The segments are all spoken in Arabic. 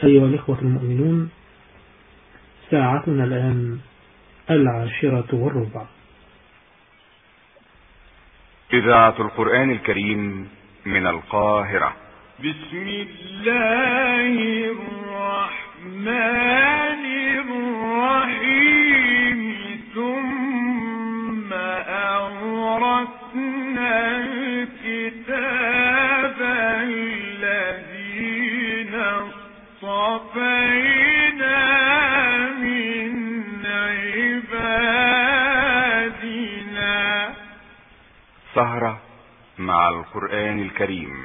أيها الإخوة المؤمنون، ساعتنا الآن 10:15. إذاعة القرآن الكريم من القاهرة. بسم الله الرحمن الرحيم. ثم أورثنا الكتاب الذين اصطفينا من عبادنا. سهرة مع القرآن الكريم.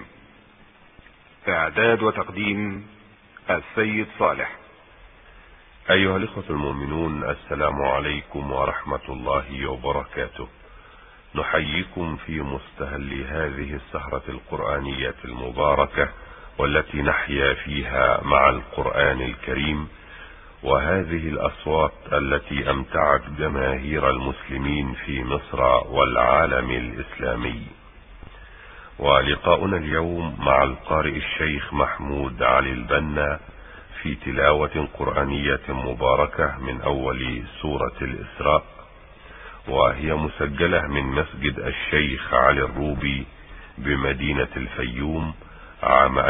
إعداد وتقديم السيد صالح. أيها الإخوة المؤمنون، السلام عليكم ورحمة الله وبركاته. نحييكم في مستهل هذه السهرة القرآنية المباركة، والتي نحيا فيها مع القرآن الكريم، وهذه الأصوات التي أمتعت جماهير المسلمين في مصر والعالم الإسلامي. ولقاؤنا اليوم مع القارئ الشيخ محمود علي البنا في تلاوة قرآنية مباركة من أول سورة الإسراء، وهي مسجلة من مسجد الشيخ علي الروبي بمدينة الفيوم عام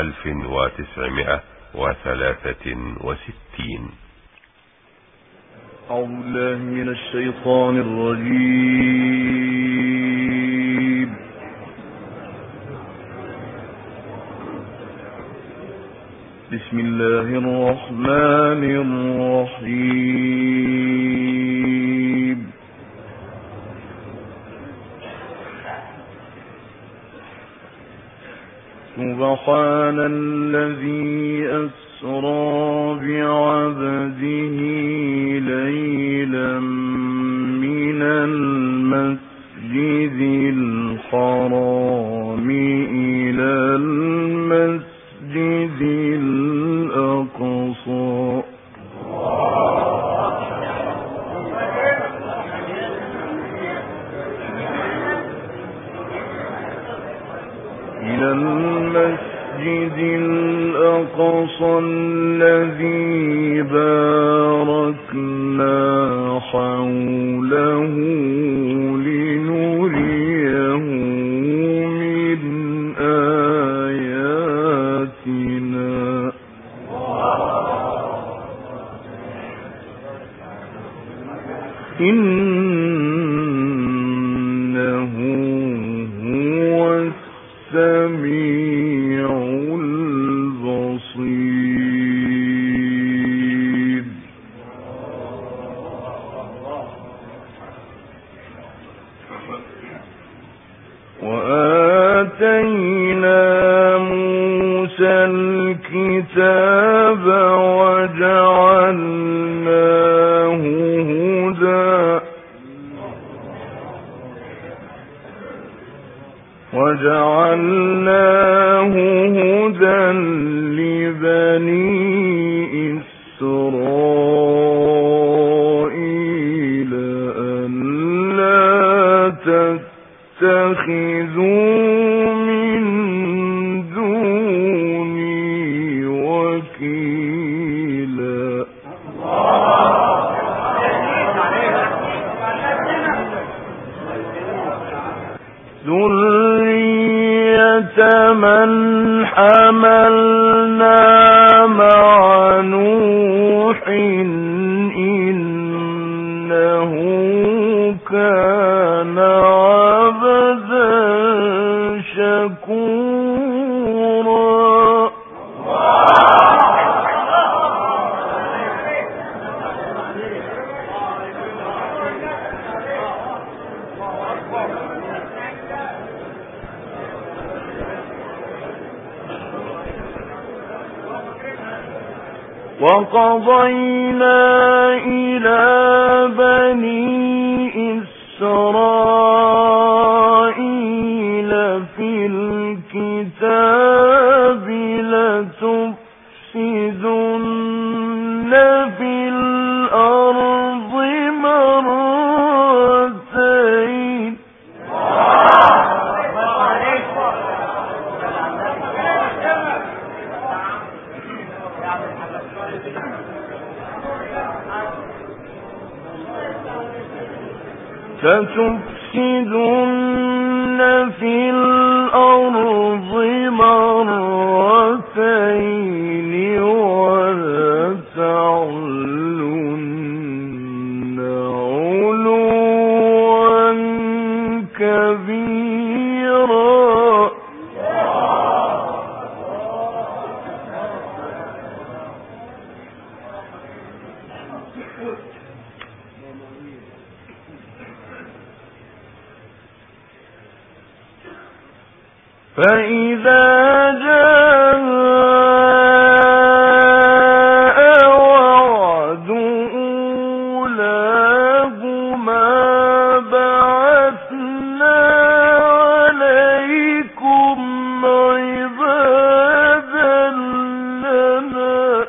1963. أعوذ بالله من الشيطان الرجيم. بسم الله الرحمن الرحيم. سبحان الذي أسرى بعبده ليلا من المسجد الحرام إلى المسجد الأقصى الذي باركنا حوله لنريه من آياتنا. إنه هو السميع البصير. وآتينا موسى الكتاب وجعلناه هدى لبني إسرائيل ألا تتخذوا من دوني وكيلا. ذرية من حملنا مع نوح إنه كان عبدا شكورا. وقضينا إلى بني إسرائيل في الكتاب لتفسدن في الأرض مرتين. لتفسدن في الأرض مرتين ولتعلن علوا كبيرا. فإذا جاء وعد أولاهما بعثنا عليكم عبادا لنا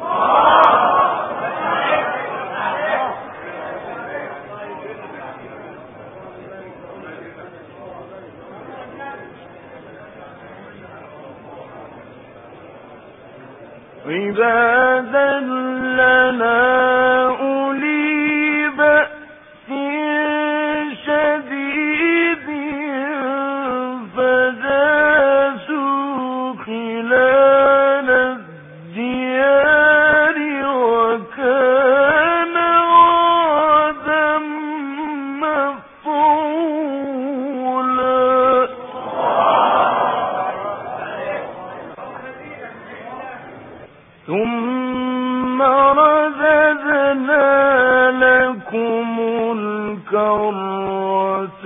أولي بأس شديد فجاسوا خلال الديار وكان وعدا مفعولا. ثم رددنا لكم الكرة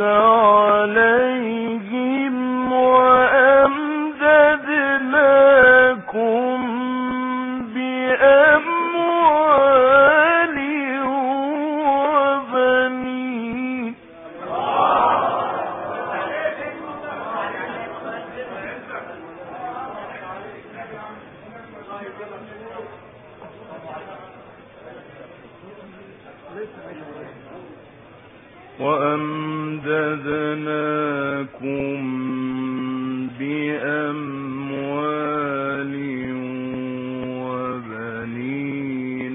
عليهم وأمددناكم بأموال وبنين. وأمددناكم بأموال وبنين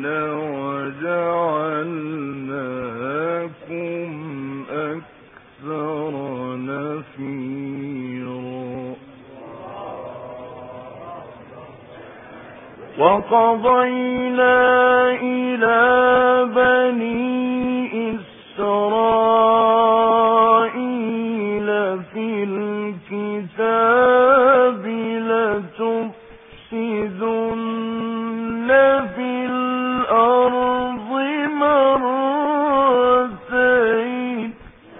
وجعلناكم أكثر نفيرا. وقضينا إلى بني إسرائيل في الكتاب لتفسدن في الأرض مرتين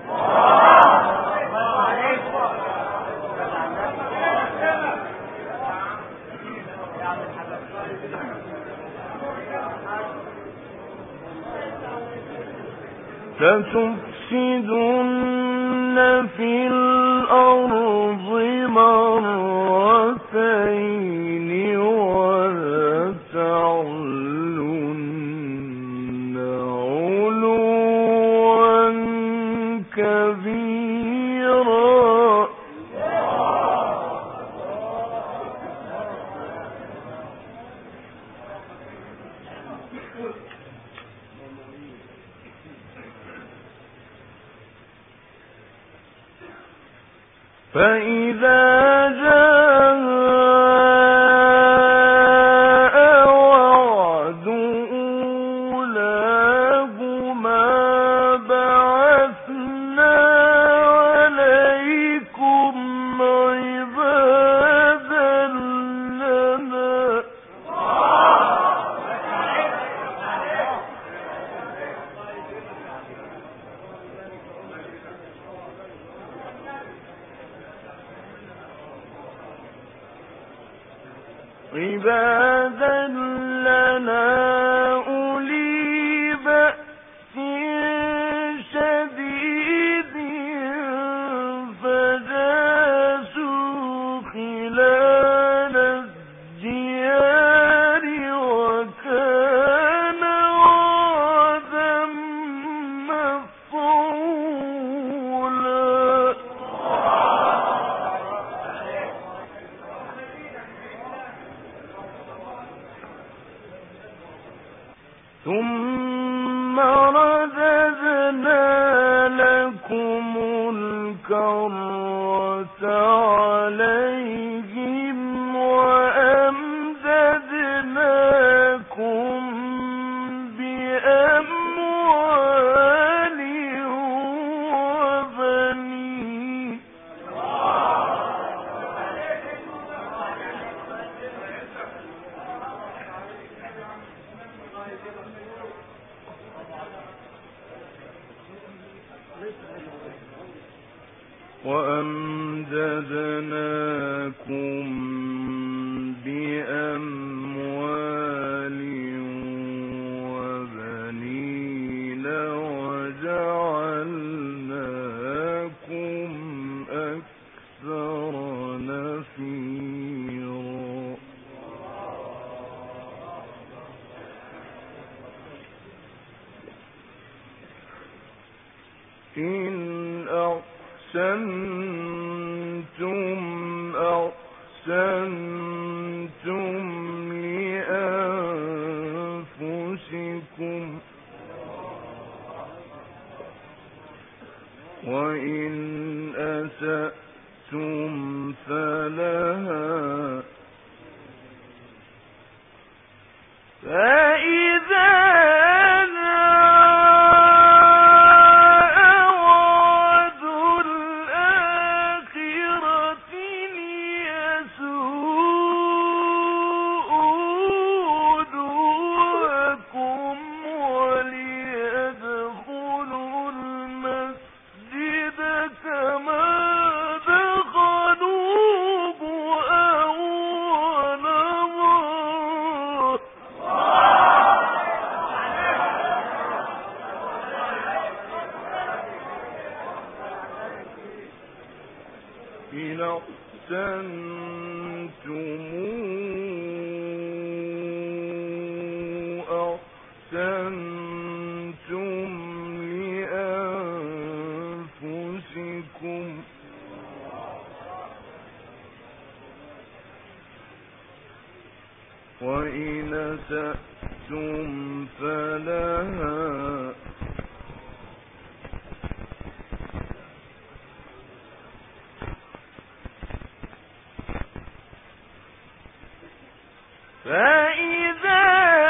لتفسدن في الأرض مرتين ولتعلن علوا كبيرا. فإذا جاء وعد أولاهما بعثنا عليكم عبادا لنا ثم رددنا لكم الكرة عليهم وأمددناكم بأموال وبنين وجعلناكم أكثر نفيرا إن أحسنتم لأنفسكم وإن أسأتم فلها فإذا إن أحسنتم لأنفسكم وإن أسأتم فلها فإذا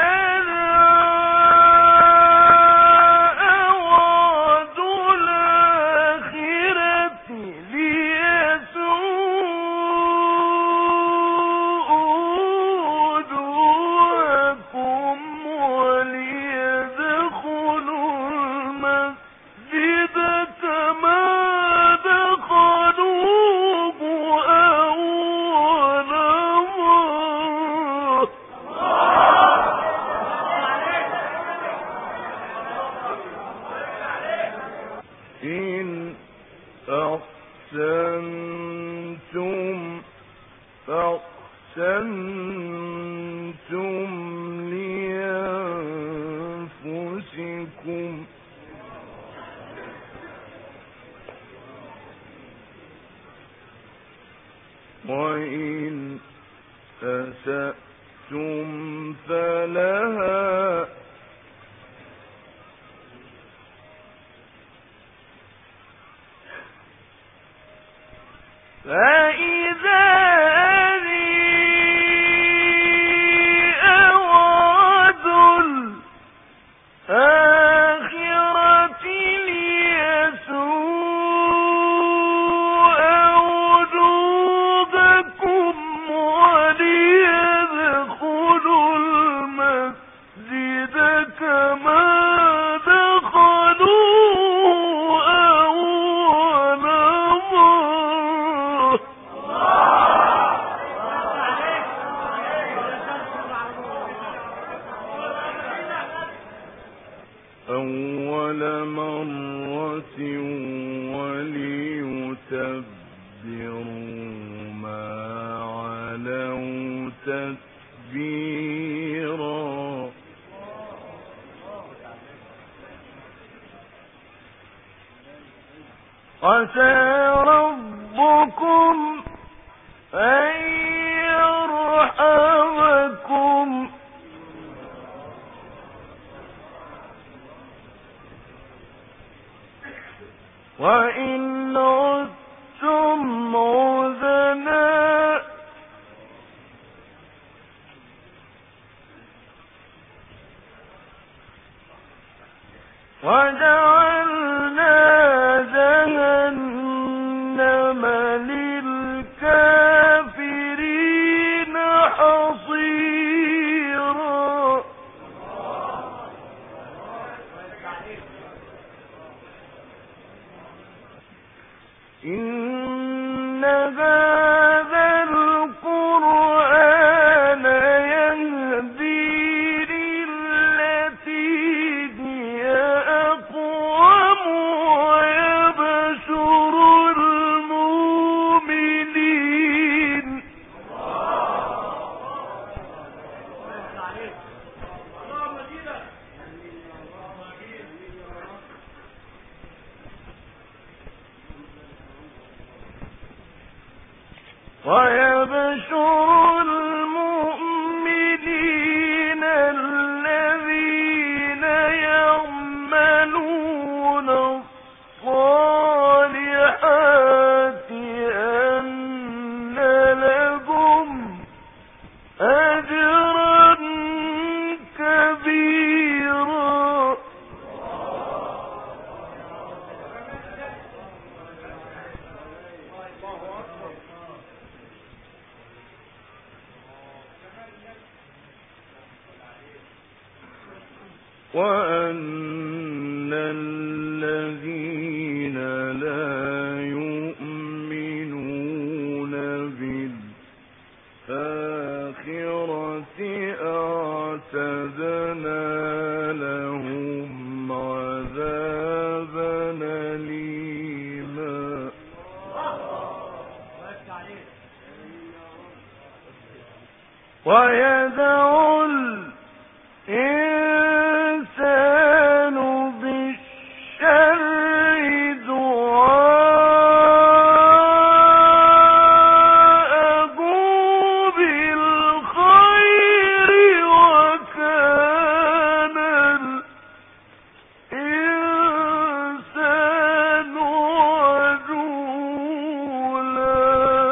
أرادوا الآخرة ليسوءوا وجوهكم وليدخلوا المسجد كما دخلوه أول مرة إن أحسنتم لأنفسكم وإن أسأتم فلها فإذا أرادوا الآخرة ليسوءوا وجوهكم وليدخلوا المسجد كما دخلوه أول مرة وليتبروا ما علوا تتبيرا عسى ربكم أن يرحمكم وإن عدتم عدنا وجعلنا جهنم للكافرين حصيرا إن هذا القرآن يهدي للتي هي أقوم ويبشر المؤمنين الذين يعملون الصالحات أن لهم أجرا كبيرا وأن الذين لا يؤمنون بالآخرة أعتدنا لهم عذابا أليما ويدعو الإنسان بالشر دعاءه بالخير وكان الإنسان عجولا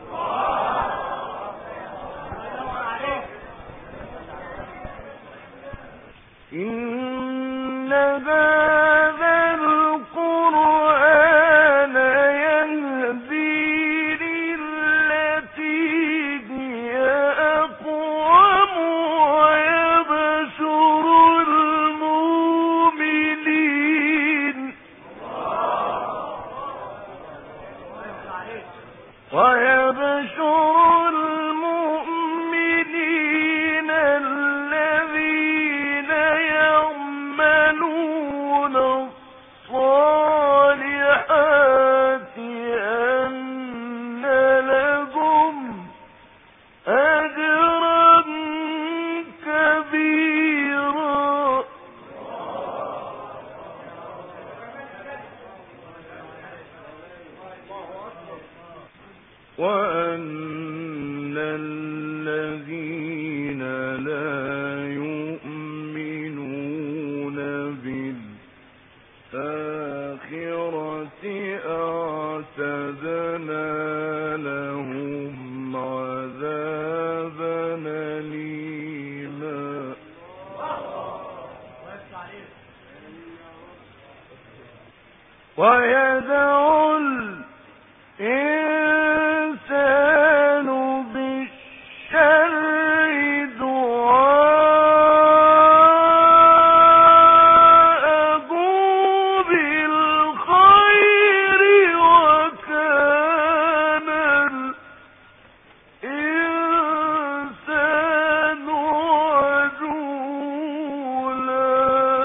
إن هذا القرآن يهدي للتي هي أقوم ويبشر المؤمنين الذين يعملون الصالحات أن لهم أجرا كبيرا وأن الذين لا يؤمنون بالآخرة أعتدنا لهم عذابا أليما ويدعو الإنسان بالشر دعاءه بالخير وكان الإنسان عجولا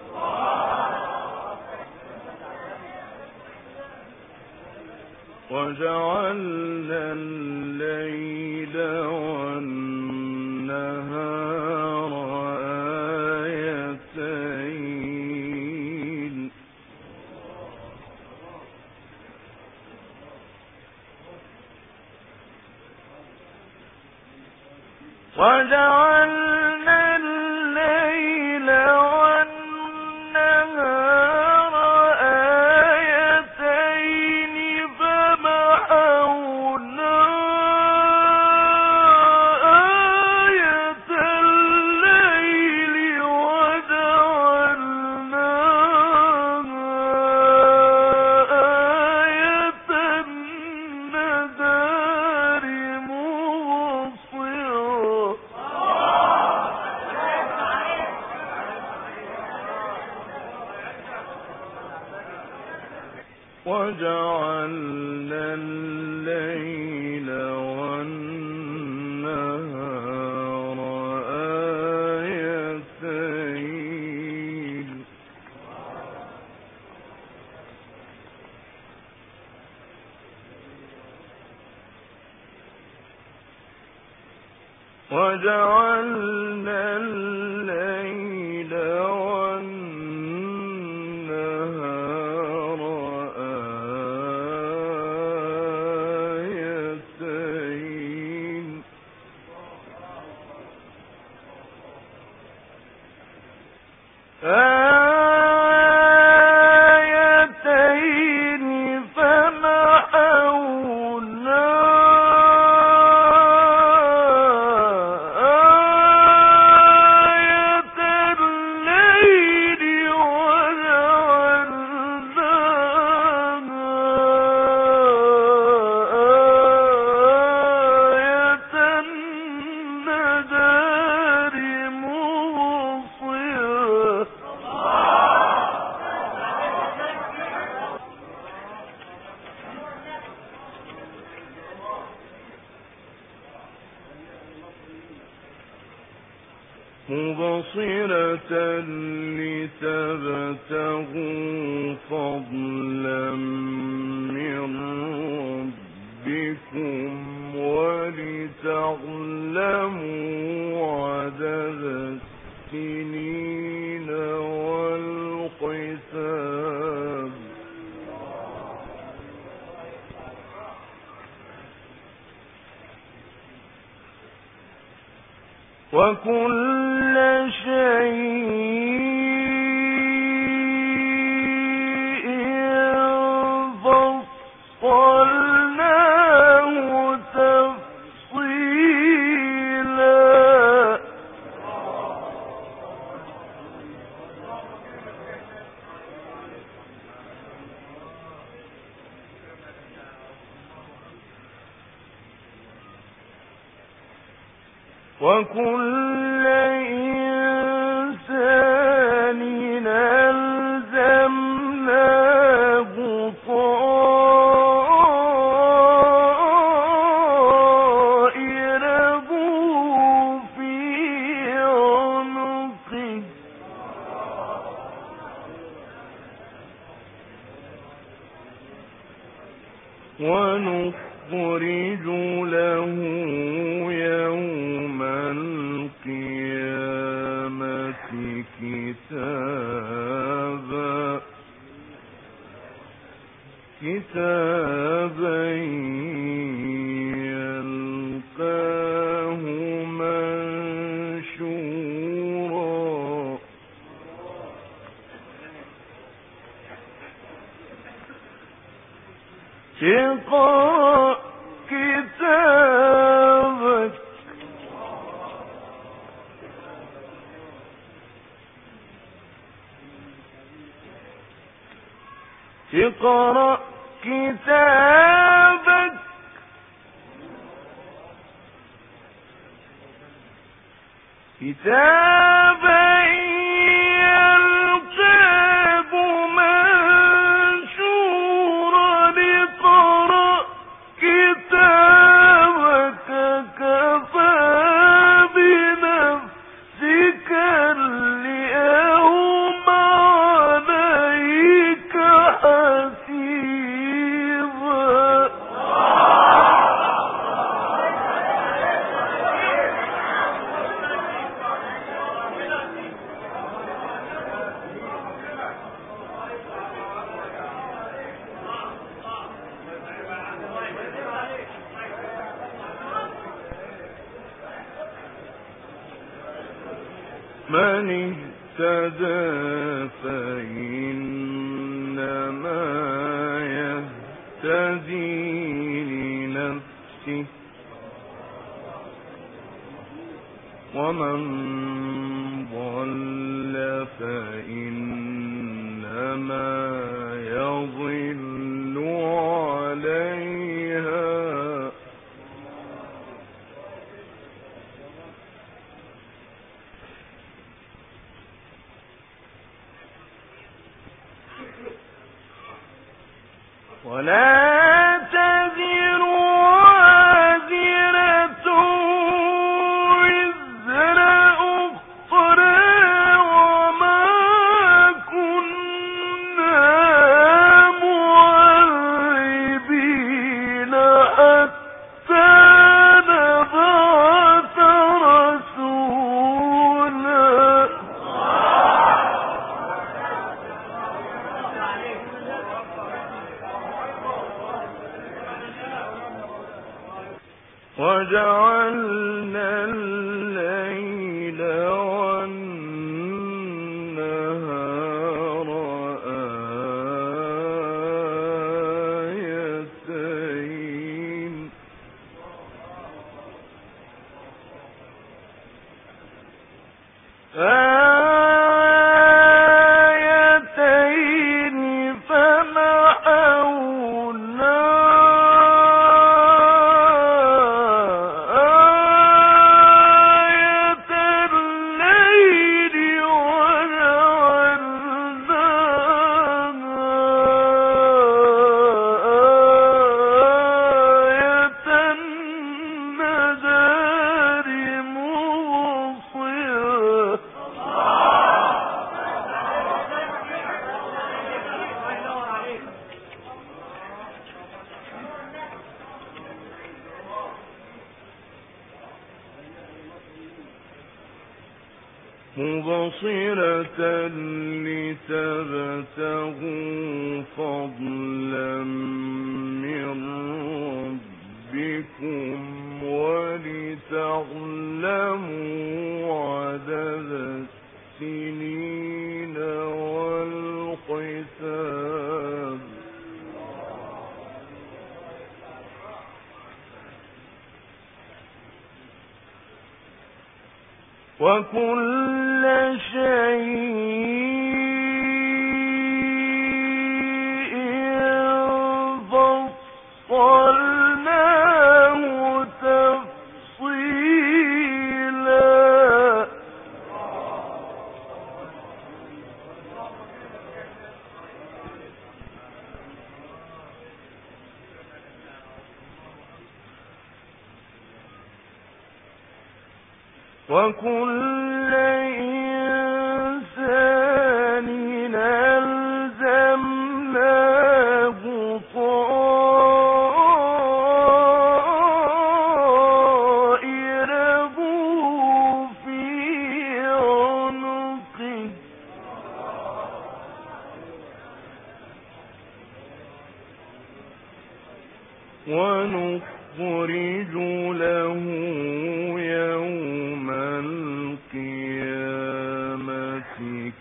وجعلنا الليل والنهار آيتين وجعلنا الليل والنهار آيتين وجعلنا الليل والنهار آيتين وجعلنا الليل والنهار آيتين فمحونا مبصرة لتبتغوا فضلا من ربكم ولتعلموا عدد السنين والحساب وكل شيء فصلناه تفصيلا وكل إنسان ألزمناه طائره في عنقه ونخرج له يوم القيامة كتابا يلقاه منشورا اقرأ كتابك اقرأ كتابك كتابا يلقاه منشورا اقرأ كتابك كفى بنفسك اليوم عليك حسيبا من اهتدى فإنما يهتدي لنفسه ومن ضل فإنما يضل عليها ولا تزر وازرة وزر أخرى وما كنا معذبين حتى نبعث رسولا. وجعلنا الليل والنهار آيتين فمحونا مبصرة لتبتغوا فضلا من ربكم ولتعلموا عدد السنين والحساب. وكل شيء فصلناه تفصيلا. وكل إنسان ألزمناه طائره في عنقه ونخرج له يوم القيامة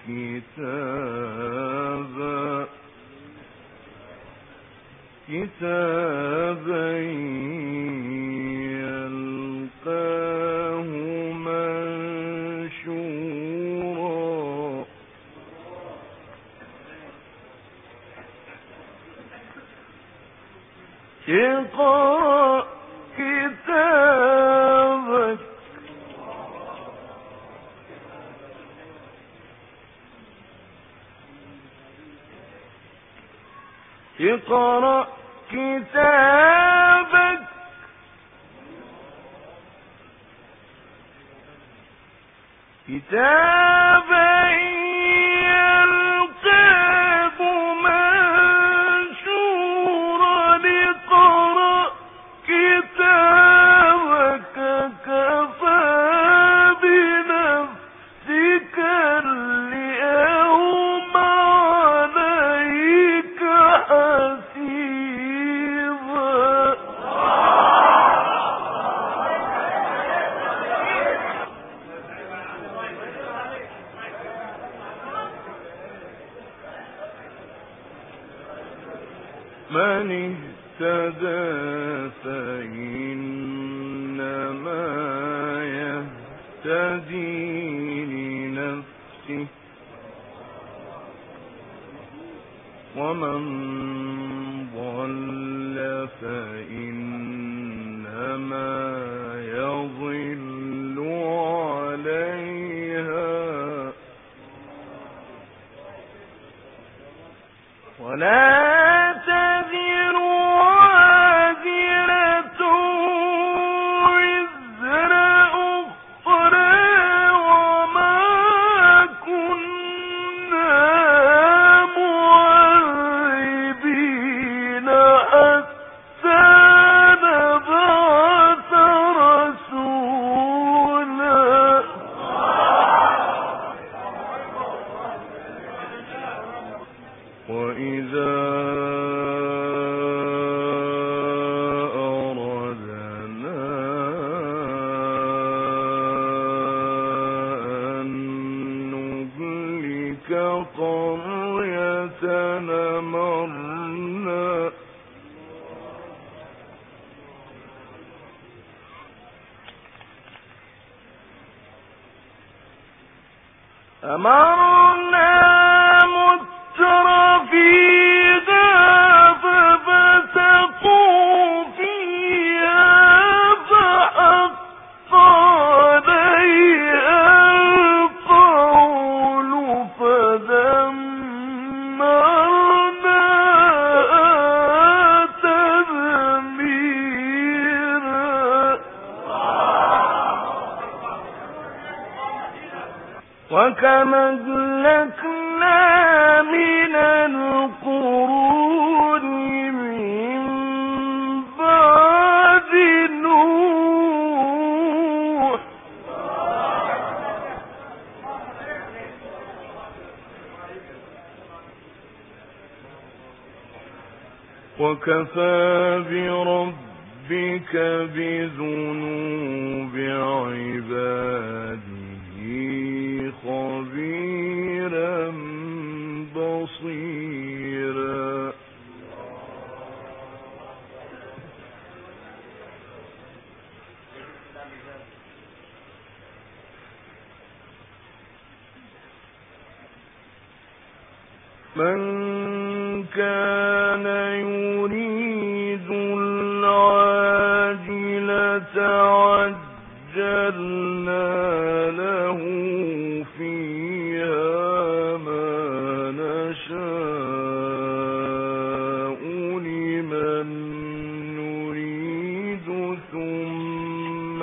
كتابا يلقاه منشورا. اقرأ كتابك اقرأ كتابك كتابا يلقاه منشورا. اقرأ كتابك كفى بنفسك اليوم عليك حسيبا. من اهتدى فإنما يهتدي لنفسه ومن ضل فإنما يضل عليها ولا تزر وإذا أردنا أن نهلك قرية أمرنا مترفيها ففسقوا فيها فحق عليها القول فدمرناها تدميرا وكما أهلكنا من القرون من بعد نوح وكفى بربك بذنوب عباده خبيرا بصيرا من كان يريد العاجلة عجلنا له فيها ما نشاء لمن نريد ثم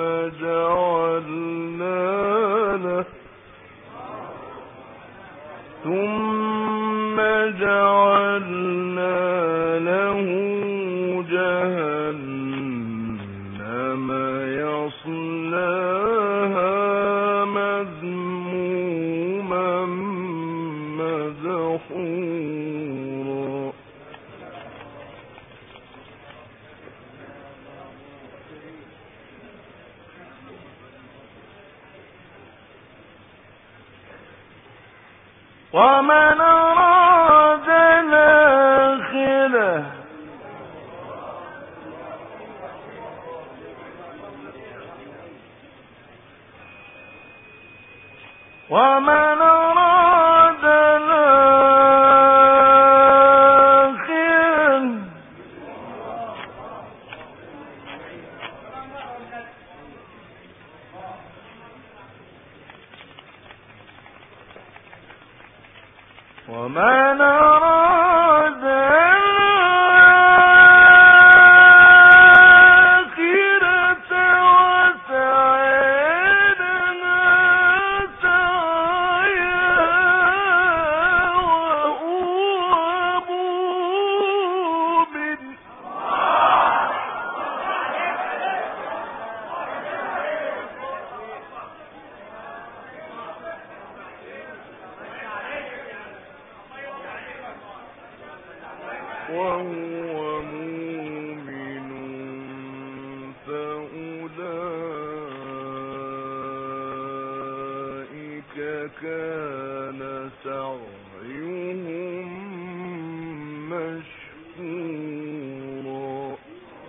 جعلنا له جهنم يصلاها مذموما مدحورا ومن أراد الآخرة ومن أراد الآخرة ومن أراد الآخرة وسعى لها سعيها وهو مؤمن فأولئك كان سعيهم مشكورا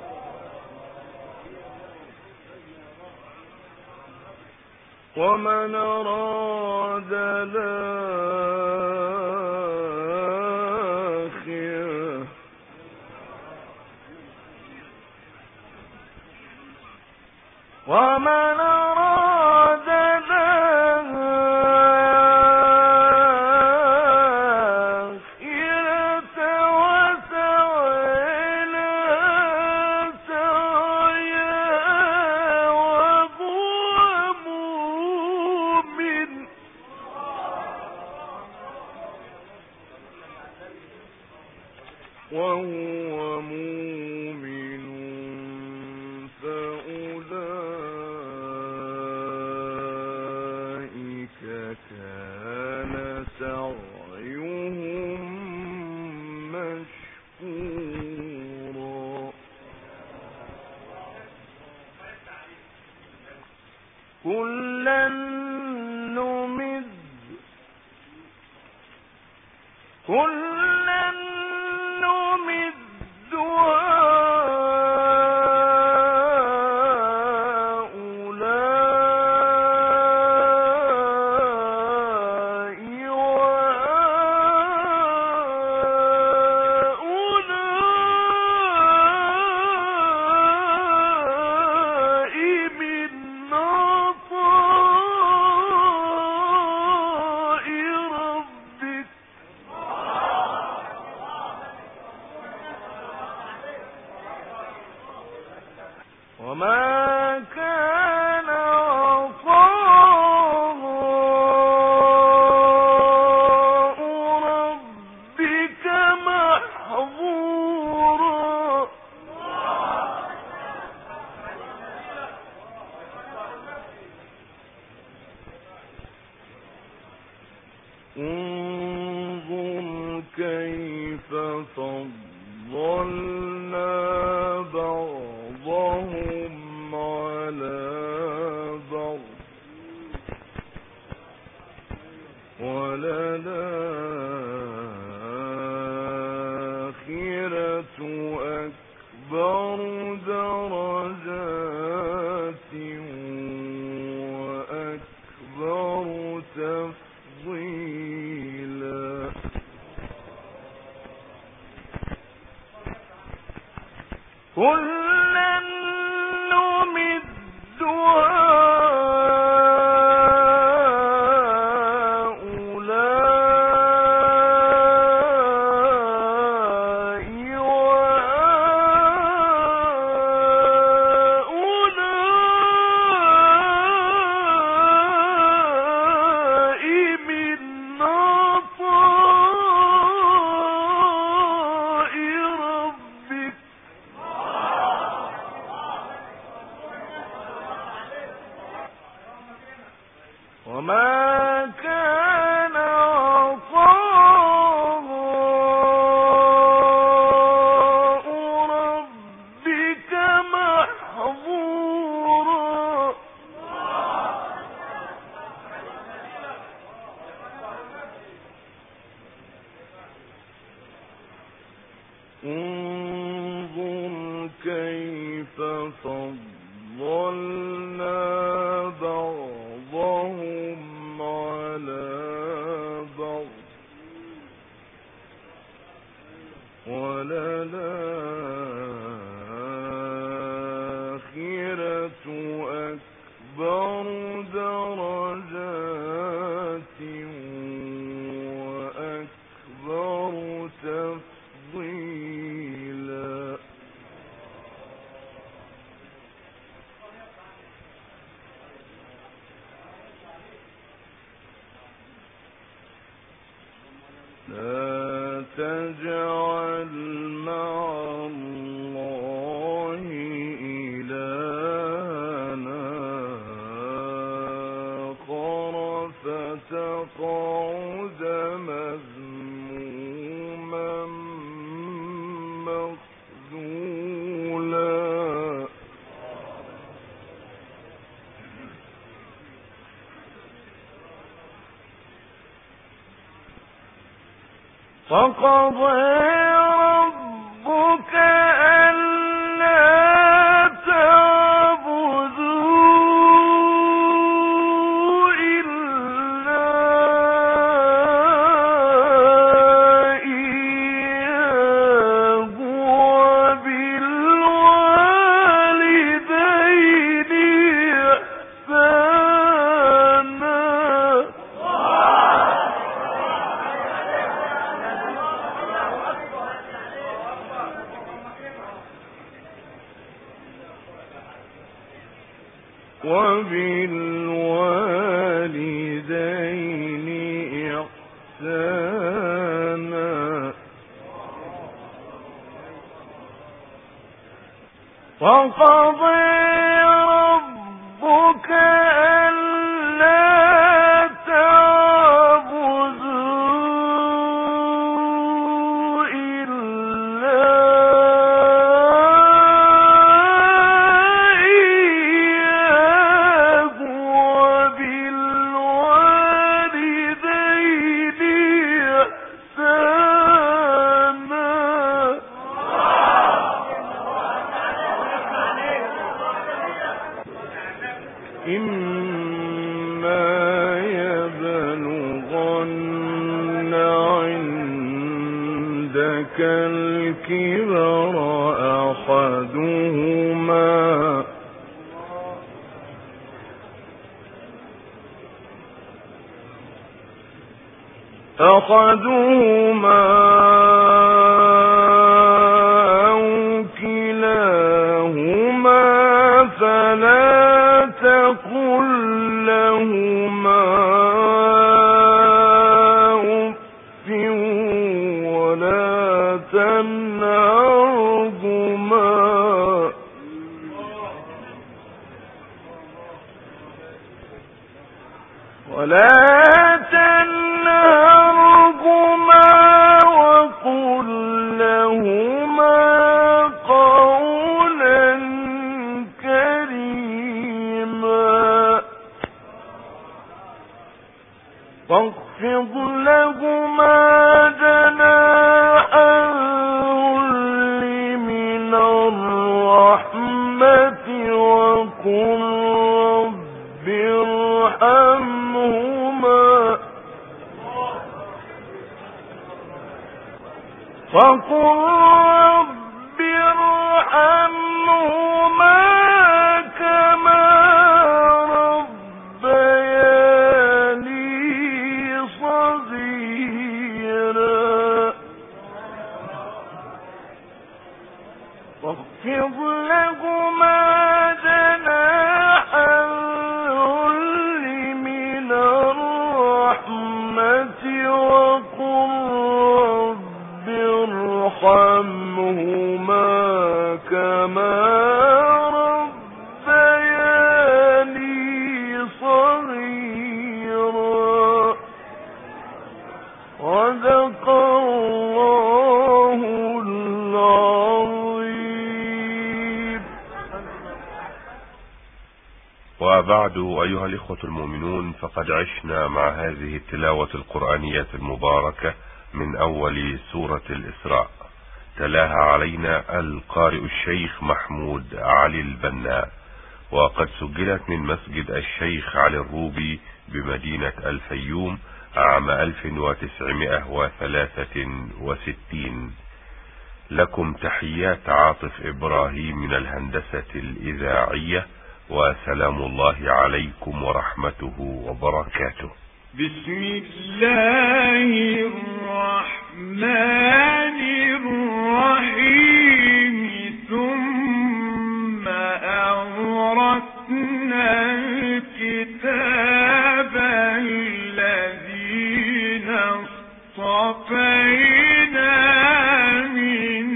ومن أراد الآخرة ومن أراد الآخرة وسعى لها سعيها وهو مؤمن فأولئك كان سعيهم كلا نمد وما كان عطاء ربك محظورا انظر كيف فضلنا بعضهم على بعض وللآخرة أكبر درجات وأكبر تفضيلا كلا نمد وما كان عطاء ربك محظورا انظر كيف فضلنا بعضهم على بعض وللآخرة أكبر درجات وأكبر تفضيلا لا تجعل مع الله إلهًا آخر فتقعد مذموما مخذولا وقضى ربك ألا تعبدوا إلا إياه وبالوالدين إحسانا وبالوالدين إحسانا وقضى ربك ألا تعبدوا إلا إياه وبالوالدين إحسانا الكبر أحدهما أو كلاهما فلا تقل لهما أف ولا تنهرهما وقل لهما قولا كريما واخفض لهما جناح الذل من الرحمة وقل رب ارحمهما كما ربياني صغيرا واخفض لهما جناح الذل من الرحمة وقل رب ارحمهما كما ربياني صغيرا صدق الله العظيم. وبعد أيها الإخوة المؤمنون، فقد عشنا مع هذه التلاوة القرآنية المباركة من أول سورة الإسراء، تلاها علينا القارئ الشيخ محمود علي البنا، وقد سجلت من مسجد الشيخ علي الروبي بمدينة الفيوم عام 1963. لكم تحيات عاطف إبراهيم من الهندسة الإذاعية، وسلام الله عليكم ورحمته وبركاته. بسم الله الرحمن الرحيم. ثم أورثنا الكتاب الذين اصطفينا من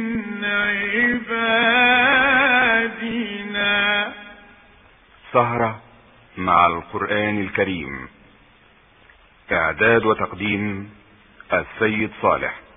عبادنا. سهرة مع القرآن الكريم. إعداد وتقديم السيد صالح.